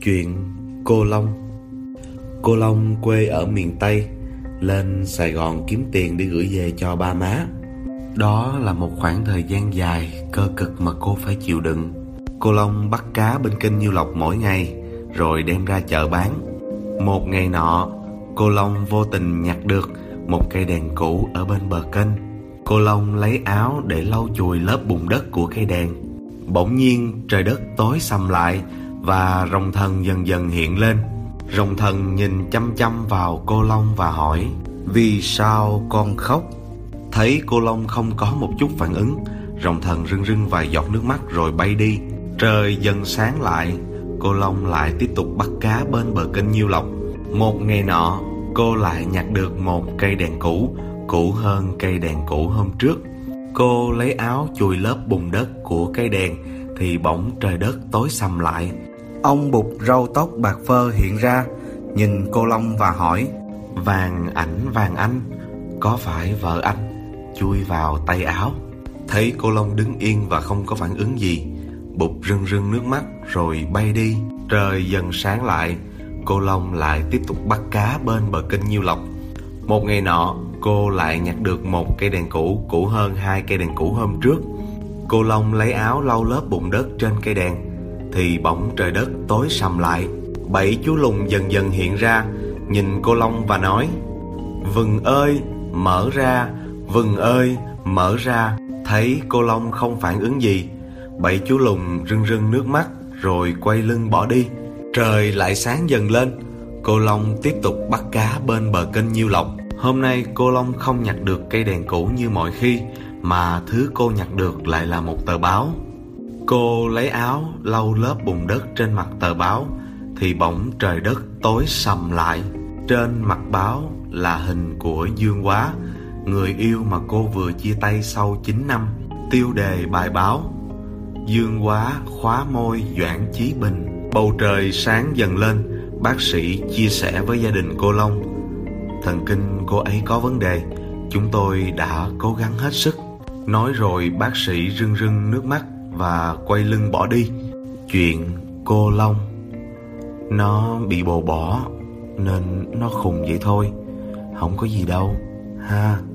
Chuyện cô Long. Cô Long quê ở miền Tây, lên Sài Gòn kiếm tiền để gửi về cho ba má. Đó là một khoảng thời gian dài cơ cực mà cô phải chịu đựng. Cô Long bắt cá bên kênh Nhiêu Lộc mỗi ngày, rồi đem ra chợ bán. Một ngày nọ, cô Long vô tình nhặt được một cây đèn cũ ở bên bờ kênh. Cô Long lấy áo để lau chùi lớp bùn đất của cây đèn. Bỗng nhiên trời đất tối sầm lại và rồng thần dần dần hiện lên. Rồng thần nhìn chăm chăm vào cô Long và hỏi: "Vì sao con khóc?" Thấy cô Long không có một chút phản ứng, rồng thần rưng rưng vài giọt nước mắt rồi bay đi. Trời dần sáng lại, cô Long lại tiếp tục bắt cá bên bờ kênh Nhiêu Lộc. Một ngày nọ, cô lại nhặt được một cây đèn cũ, cũ hơn cây đèn cũ hôm trước. Cô lấy áo chùi lớp bùn đất của cây đèn thì bỗng trời đất tối sầm lại. Ông Bụt râu tóc bạc phơ hiện ra, nhìn cô Long và hỏi: "Vàng ảnh vàng anh, có phải vợ anh chui vào tay áo?" Thấy cô Long đứng yên và không có phản ứng gì, Bụt rưng rưng nước mắt rồi bay đi. Trời dần sáng lại, cô Long lại tiếp tục bắt cá bên bờ kênh Nhiêu Lộc. Một ngày nọ, cô lại nhặt được một cây đèn cũ, cũ hơn hai cây đèn cũ hôm trước. Cô Long lấy áo lau lớp bùn đất trên cây đèn thì bỗng trời đất tối sầm lại. Bảy chú lùn dần dần hiện ra, nhìn cô Long và nói: "Vừng ơi, mở ra, vừng ơi, mở ra." Thấy cô Long không phản ứng gì, bảy chú lùn rưng rưng nước mắt rồi quay lưng bỏ đi. Trời lại sáng dần lên, cô Long tiếp tục bắt cá bên bờ kênh Nhiêu Lộc. Hôm nay cô Long không nhặt được cây đèn cũ như mọi khi, mà thứ cô nhặt được lại là một tờ báo. Cô lấy áo lau lớp bùn đất trên mặt tờ báo thì bỗng trời đất tối sầm lại. Trên mặt báo là hình của Dương Quá, người yêu mà cô vừa chia tay sau 9 năm. Tiêu đề bài báo: Dương Quá khóa môi Doãn Chí Bình. Bầu trời sáng dần lên, bác sĩ chia sẻ với gia đình cô Long: "Thần kinh cô ấy có vấn đề, chúng tôi đã cố gắng hết sức." Nói rồi bác sĩ rưng rưng nước mắt và quay lưng bỏ đi. Chuyện cô Long. Nó bị bồ bỏ nên nó khùng vậy thôi, không có gì đâu ha.